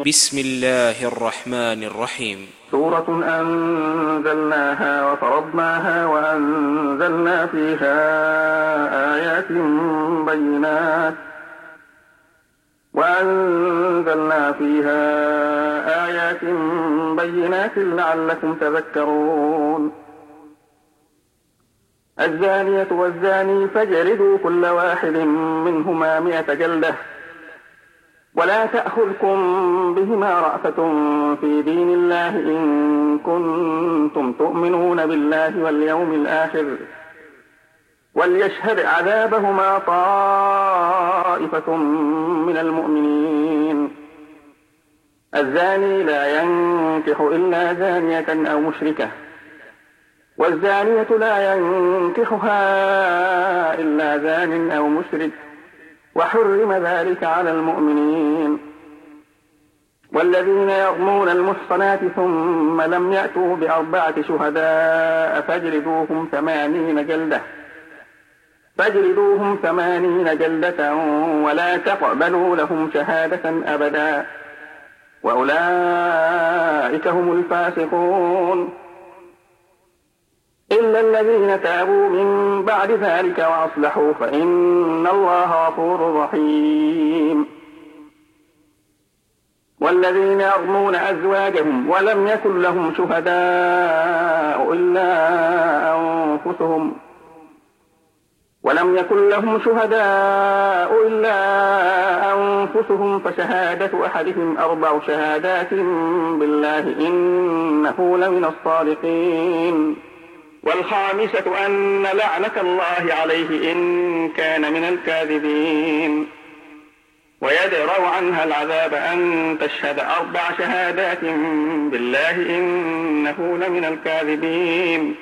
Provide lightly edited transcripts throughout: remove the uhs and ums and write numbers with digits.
بسم الله الرحمن الرحيم. سورة أنزلناها وفرضناها وأنزلنا فيها آيات بينات لعلكم تذكرون. الزانية والزاني فاجلدوا كل واحد منهما 100 جلدة، ولا تأخذكم بهما رأفة في دين الله إن كنتم تؤمنون بالله واليوم الآخر، وليشهد عذابهما طائفة من المؤمنين. الزاني لا ينكح إلا زانية أو مشركة، والزانية لا ينكحها إلا زان أو مشرك، وحرم ذلك على المؤمنين. والذين يرمون المحصنات ثم لم يأتوا ب4 شهداء فاجلدوهم 80 جلدة ولا تقبلوا لهم شهادة أبدا، وأولئك هم الفاسقون. إلا الذين تابوا من بعد ذلك وأصلحوا فإن الله غفور رحيم. والذين يرمون أزواجهم ولم يكن لهم شهداء إلا أنفسهم فشهادة أحدهم 4 شهادات بالله إنه لمن الصادقين. والخامسة أن لعنة الله عليه إن كان من الكاذبين. ويدرأ عنها العذاب أن تشهد 4 شهادات بالله إنه لمن الكاذبين.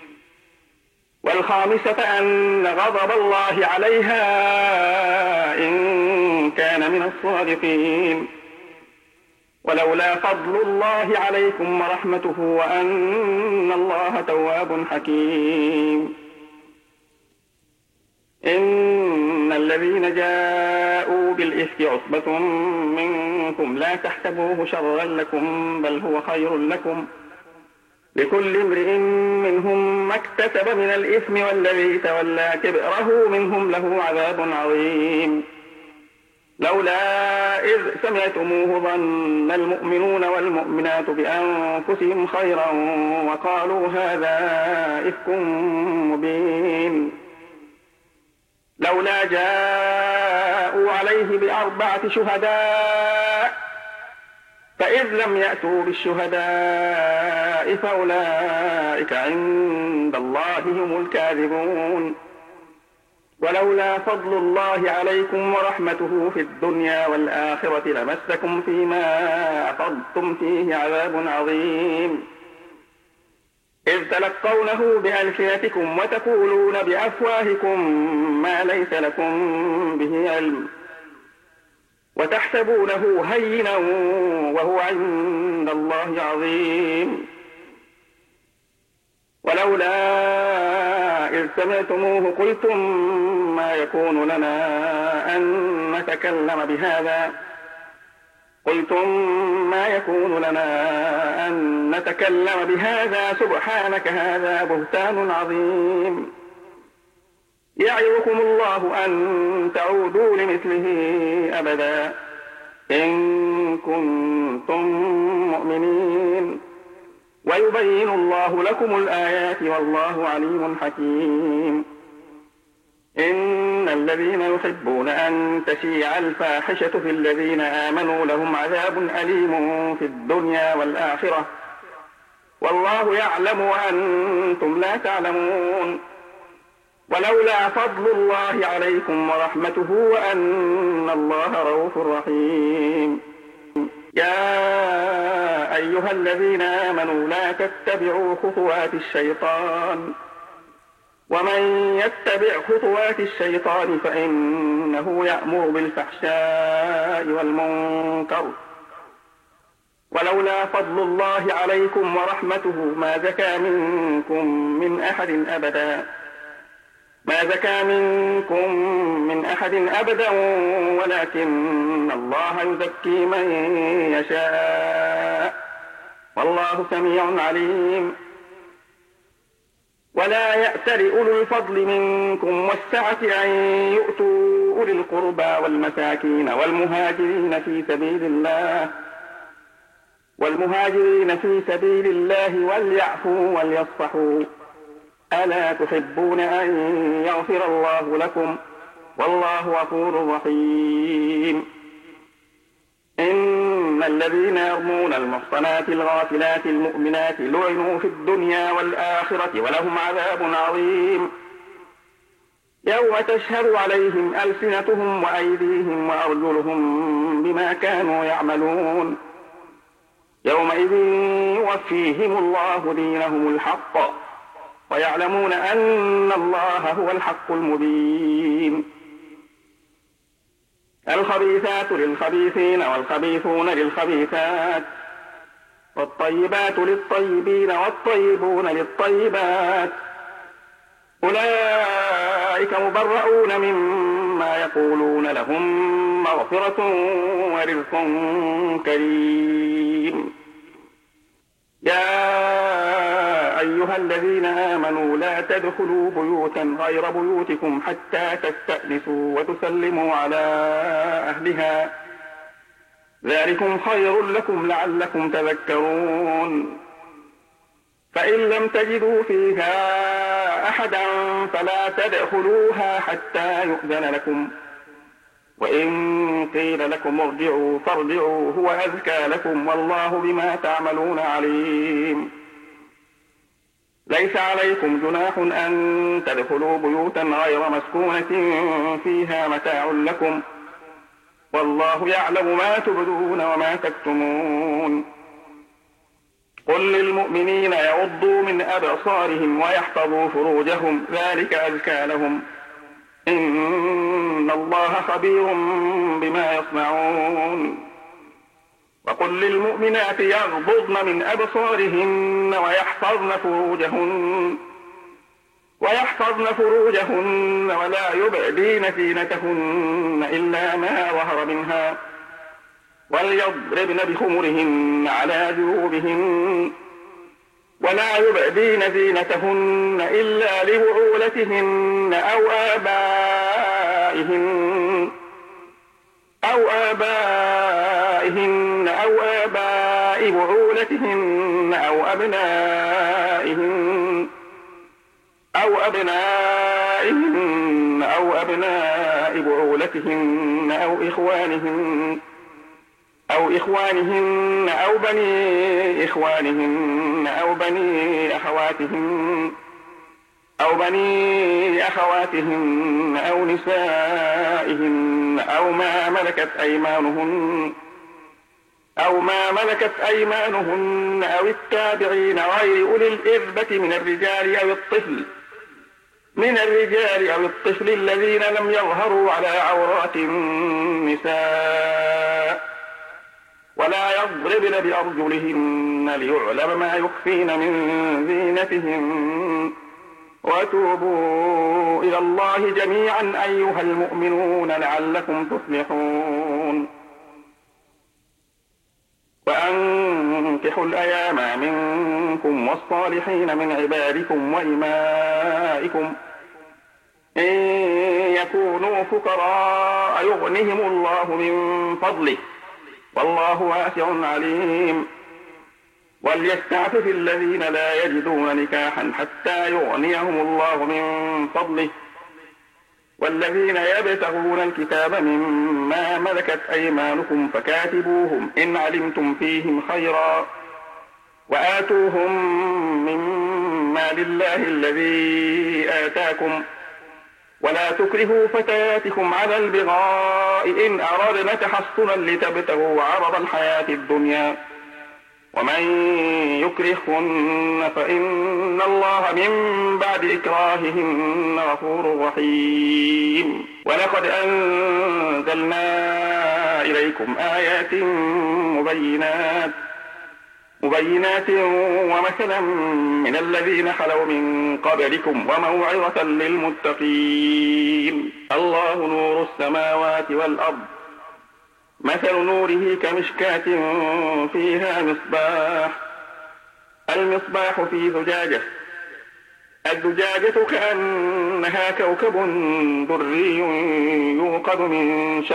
والخامسة أن غضب الله عليها إن كان من الصادقين. ولولا فضل الله عليكم ورحمته وأن الله تواب حكيم. إن الذين جاءوا بالإفك عصبة منكم لا تحسبوه شرا لكم بل هو خير لكم، لكل امرئ منهم ما اكتسب من الإثم والذي تولى كبره منهم له عذاب عظيم. لولا إذ سمعتموه ظن المؤمنون والمؤمنات بأنفسهم خيرا وقالوا هذا إفك مبين. لولا جاءوا عليه ب4 شهداء فإذ لم يأتوا بالشهداء فأولئك عند الله هم الكاذبون. ولولا فضل الله عليكم ورحمته في الدنيا والآخرة لمسكم فيما أفضتم فيه عذاب عظيم. إذ تلقونه بألسنتكم وتقولون بأفواهكم ما ليس لكم به علم، وتحسبونه هينا وهو عند الله عظيم. ولولا إذ سمعتموه قلتم ما يكون لنا أن نتكلم بهذا سبحانك هذا بهتان عظيم. يعظكم الله أن تعودوا لمثله أبدا إن كنتم مؤمنين، ويبين الله لكم الآيات والله عليم حكيم. إن الذين يحبون أن تشيع الفاحشة في الذين آمنوا لهم عذاب أليم في الدنيا والآخرة والله يعلم وأنتم لا تعلمون. ولولا فضل الله عليكم ورحمته وأن الله رؤوف رحيم. يا أيها الذين آمنوا لا تتبعوا خطوات الشيطان، ومن يتبع خطوات الشيطان فإنه يأمر بالفحشاء والمنكر. ولولا فضل الله عليكم ورحمته ما زكى منكم من أحد أبدا، ما زكى منكم من أحد أبدا ولكن الله يزكي من يشاء والله سميع عليم. ولا يأتل أولو الفضل منكم والسعة أن يؤتوا أولي القربى والمساكين والمهاجرين في سبيل الله وليعفوا وليصفحوا ألا تحبون أن يغفر الله لكم والله غفور رحيم. إن الذين يرمون المحصنات الغافلات المؤمنات لعنوا في الدنيا والآخرة ولهم عذاب عظيم يوم تشهد عليهم ألسنتهم وأيديهم وأرجلهم بما كانوا يعملون يومئذ يوفيهم الله دينهم الحق ويعلمون أن الله هو الحق المبين. الخبيثات للخبيثين والخبيثون للخبيثات والطيبات للطيبين والطيبون للطيبات أولئك مبرؤون مما يقولون لهم مغفرة ورزق كريم. يا أيها الذين آمنوا لا تدخلوا بيوتا غير بيوتكم حتى تستأنسوا وتسلموا على أهلها ذلكم خير لكم لعلكم تذكرون. فإن لم تجدوا فيها أحدا فلا تدخلوها حتى يؤذن لكم وإن قيل لكم ارجعوا فارجعوا هو أزكى لكم والله بما تعملون عليم. ليس عليكم جناح أن تدخلوا بيوتا غير مسكونة فيها متاع لكم والله يعلم ما تبدون وما تكتمون. قل للمؤمنين يغضوا من أبصارهم ويحفظوا فروجهم ذلك أزكى لهم إن الله خبير بما يصنعون. وقل للمؤمنات يغضضن من أبصارهن ويحفظن فروجهن ولا يبدين زينتهن إلا ما ظهر منها وليضربن بخمرهن على جيوبهن ولا يبدين زينتهن إلا لبعولتهن أو آبائهن أو آباء بعولتهن أو أبنائهن أو أبناء بعولتهن أو إخوانهن أو بني إخوانهن أو بني أخواتهن أو نسائهن أو ما ملكت أيمانهن أو التابعين غير أولي الإربة من الرجال أو الطفل الذين لم يظهروا على عورات النساء ولا يضربن بأرجلهن ليعلم ما يخفين من زينتهن وتوبوا إلى الله جميعا أيها المؤمنون لعلكم تفلحون. وأنكحوا الأيام منكم والصالحين من عبادكم وإمائكم إن يكونوا فقراء يغنهم الله من فضله والله واسع عليم. وليستعفف الذين لا يجدون نكاحا حتى يغنيهم الله من فضله والذين يبتغون الكتاب مما ملكت أيمانكم فكاتبوهم إن علمتم فيهم خيرا وآتوهم مما لله الذي آتاكم ولا تكرهوا فتياتكم على البغاء إن أردنا تحصنا لتبتغوا عرض الحياة الدنيا ومن يكرهن فإن الله من بعد إكراههن غفور رحيم. ولقد أنزلنا إليكم آيات مبينات مبينات ومثلا من الذين خلوا من قبلكم وموعظة للمتقين. الله نور السماوات والأرض، مثل نوره كمشكاة فيها مصباح، المصباح في زجاجة، الزجاجة كأنها كوكب دري يوقد من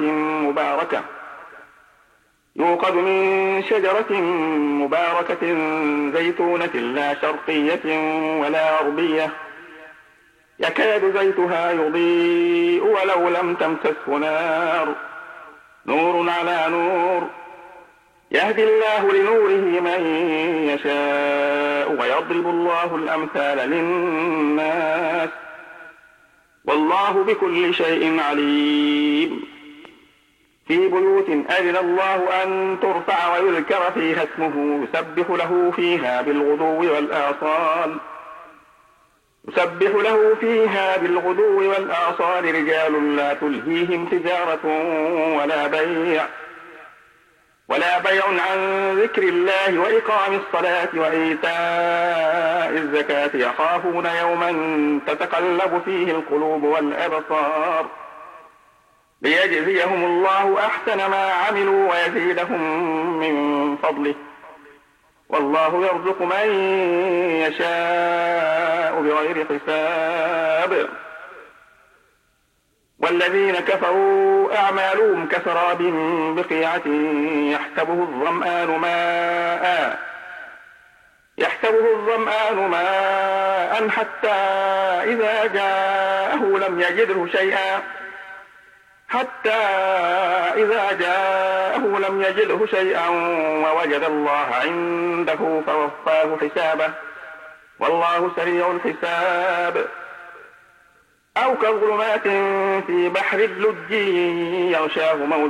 شجرة مباركة زيتونة لا شرقية ولا غربية، يكاد زيتها يضيء ولو لم تمسسه نار، نور على نور، يهدي الله لنوره من يشاء ويضرب الله الأمثال للناس، والله بكل شيء عليم. في بيوت أذن الله أن ترفع ويذكر فيها اسمه يسبح له فيها بالغدو والآصال رجال لا تلهيهم تجارة ولا بيع عن ذكر الله وإقام الصلاة وإيتاء الزكاة، يخافون يوما تتقلب فيه القلوب والأبصار، ليجزيهم الله أحسن ما عملوا ويزيدهم من فضله، والله يرزق من يشاء بغير حساب. والذين كفروا أعمالهم كسراب بقيعة يحسبه الظمآن ماء حتى إذا جاءه لم يجده شيئا ووجد الله عنده فوفاه حسابه، والله سريع الحساب. أو كظلمات في بحر اللج يغشاه موج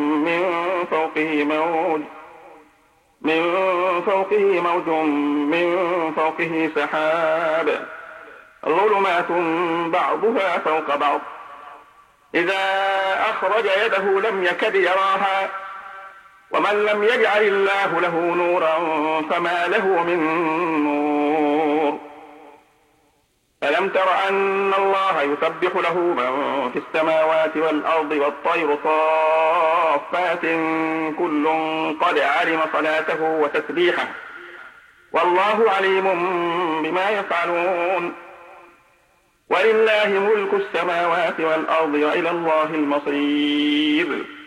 من فوقه سحاب، ظلمات بعضها فوق بعض، إذا أخرج يده لم يكد يراها، ومن لم يجعل الله له نورا فما له من نور. ألم تر أن الله يسبح له من في السماوات والأرض والطير صافات كل قد علم صلاته وتسبيحه، والله عليم بما يفعلون. ولله ملك السماوات والأرض وإلى الله المصير.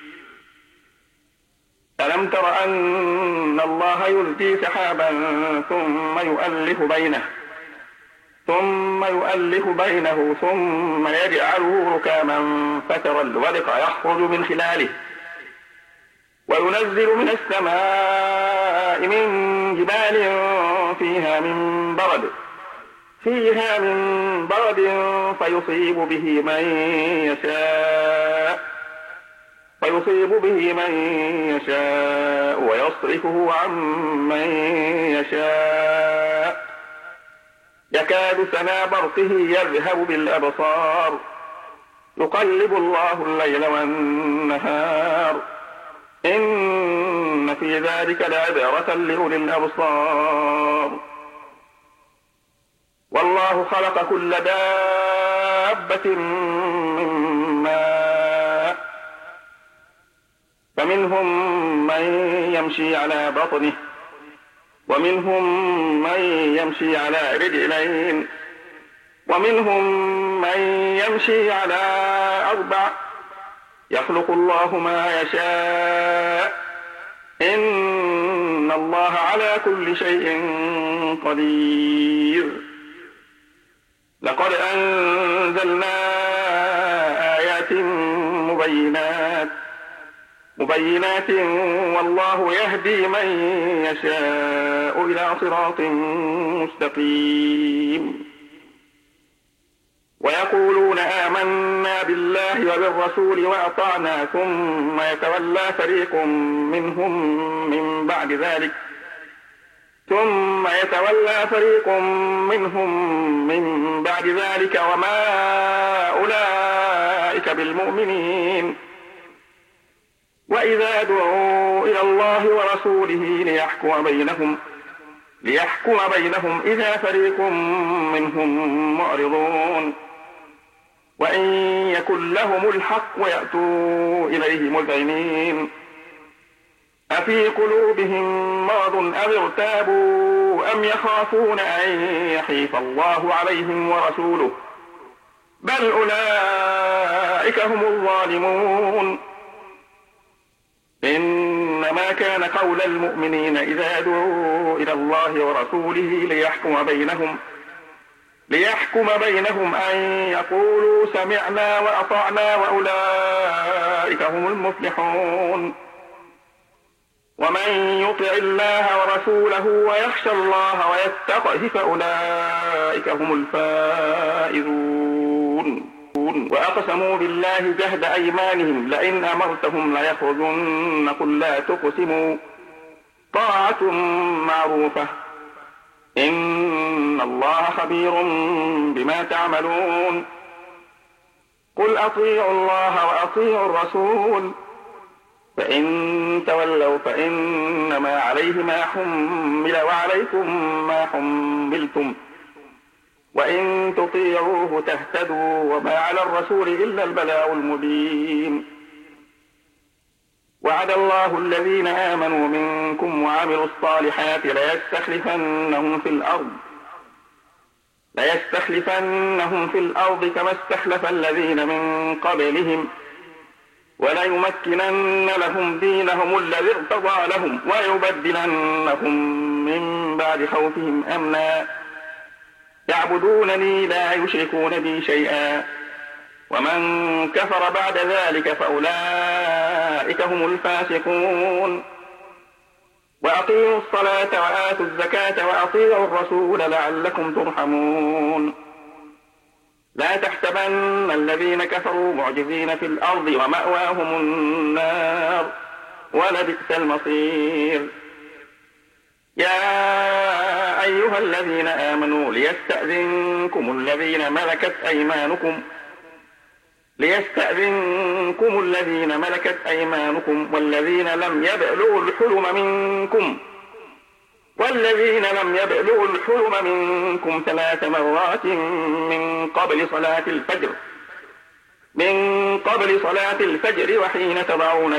ألم تر أن الله يزجي سحابا ثم يؤلف بينه ثم يجعله ركاما فترى الودق يخرج من خلاله، وينزل من السماء من جبال فيها من برد فيصيب به من يشاء ويصرفه عن من يشاء، يكاد سنا برقه يذهب بالأبصار، يقلب الله الليل والنهار، إن في ذلك لعبرة لأولي الأبصار. والله خلق كل دابة من ماء، فمنهم من يمشي على بطنه، ومنهم من يمشي على رجلين، ومنهم من يمشي على أربع، يخلق الله ما يشاء، إن الله على كل شيء قدير. لقد أنزلنا آيات مبينات والله يهدي من يشاء إلى صراط مستقيم. ويقولون آمنا بالله وبالرسول وأطعنا ثم يتولى فريق منهم من بعد ذلك وما أولئك بالمؤمنين. وإذا دعوا إلى الله ورسوله ليحكم بينهم إذا فريق منهم معرضون وإن يكن لهم الحق يأتوا إليه مذعنين أفي قلوبهم مرض أم ارتابوا أم يخافون أن يحيف الله عليهم ورسوله بل أولئك هم الظالمون إنما كان قول المؤمنين إذا دعوا إلى الله ورسوله ليحكم بينهم أن يقولوا سمعنا وأطعنا وأولئك هم المفلحون ومن يطع الله ورسوله ويخشى الله ويتقه فأولئك هم الفائزون وأقسموا بالله جهد أيمانهم لئن أمرتهم ليخرجن قل لا تقسموا طاعة معروفة إن الله خبير بما تعملون قل أطيعوا الله وأطيعوا الرسول فإن تولوا فإنما عليه ما حمل وعليكم ما حملتم وإن تطيعوه تهتدوا وما على الرسول إلا البلاغ المبين وعد الله الذين آمنوا منكم وعملوا الصالحات ليستخلفنهم في الأرض كما استخلف الذين من قبلهم وليمكنن لهم دينهم الذي ارتضى لهم ويبدلنهم من بعد خوفهم أمنا يعبدونني لا يشركون بي شيئا ومن كفر بعد ذلك فأولئك هم الفاسقون وأقيموا الصلاة وآتوا الزكاة وأطيعوا الرسول لعلكم ترحمون لا تحسبن الذين كفروا معجزين في الأرض ومأواهم النار ولبئس المصير يا أيها الذين آمنوا ليستأذنكم الذين ملكت أيمانكم والذين لم يبلغوا الحلم منكم 3 مرات من قبل صلاة الفجر وحين تضعون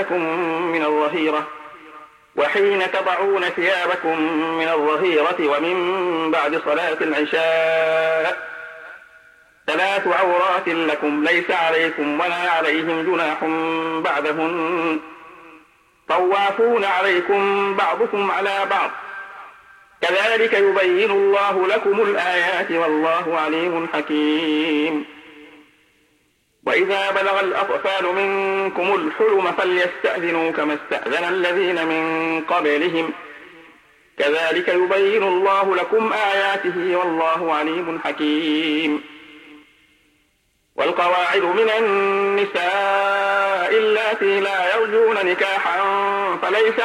ثيابكم من الظهيرة ومن بعد صلاة العشاء 3 عورات لكم ليس عليكم ولا عليهم جناح بعدهن طوافون عليكم بعضكم على بعض كذلك يبين الله لكم الآيات والله عليم حكيم وإذا بلغ الأطفال منكم الحلم فليستأذنوا كما استأذن الذين من قبلهم كذلك يبين الله لكم آياته والله عليم حكيم والقواعد من النساء اللاتي لا يرجون نكاحا فليس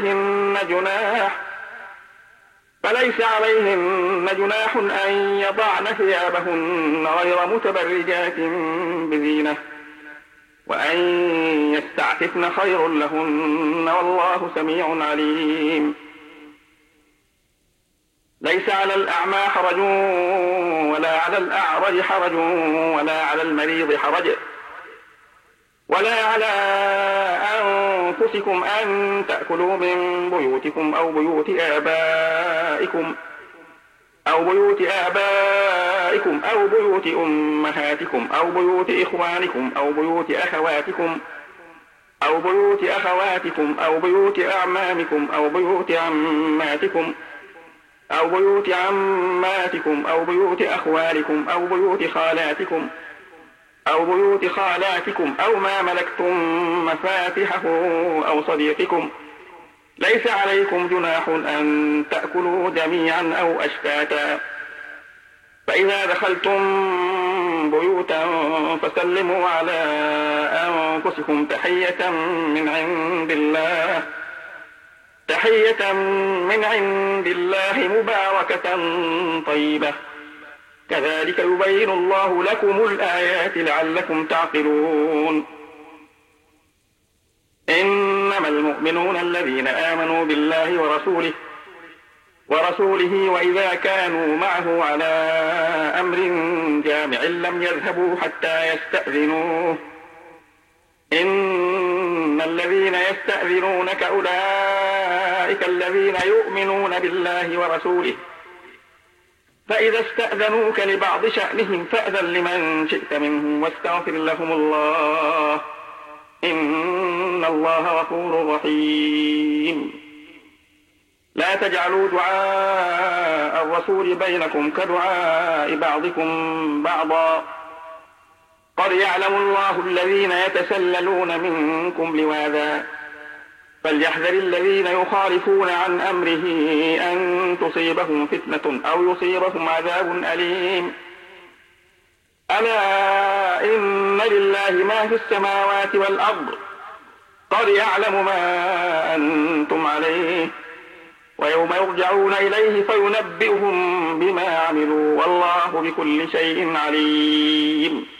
عليهن جناح أن يضعن ثيابهن غير متبرجات بزينة وأن يستعففن خير لهن والله سميع عليم ليس على الأعمى حرج ولا على الأعرج حرج ولا على المريض حرج ولا على أنفسكم أن تأكلوا من بيوتكم أو بيوت آبائكم أو بيوت أمهاتكم أو بيوت إخوانكم أو بيوت أخواتكم أو بيوت أعمامكم أو بيوت عماتكم أو بيوت بيوت أخوالكم أو بيوت خالاتكم أو ما ملكتم مفاتحه أو صديقكم ليس عليكم جناح أن تأكلوا جميعا أو أشتاتا فإذا دخلتم بيوتا فسلموا على أنفسكم تحية من عند الله مباركة طيبة كذلك يبين الله لكم الآيات لعلكم تعقلون إن إنما المؤمنون الذين آمنوا بالله ورسوله وإذا كانوا معه على أمر جامع لم يذهبوا حتى يستأذنوه إن الذين يستأذنونك أولئك الذين يؤمنون بالله ورسوله فإذا استأذنوك لبعض شأنهم فأذن لمن شئت منهم واستغفر لهم الله إن الله غفور رحيم. لا تجعلوا دعاء الرسول بينكم كدعاء بعضكم بعضا قد يعلم الله الذين يتسللون منكم لواذا فليحذر الذين يخالفون عن أمره أن تصيبهم فتنة أو يصيبهم عذاب أليم. ألا إن لله ما في السماوات والأرض قد يعلم ما أنتم عليه ويوم يرجعون إليه فينبئهم بما عملوا والله بكل شيء عليم.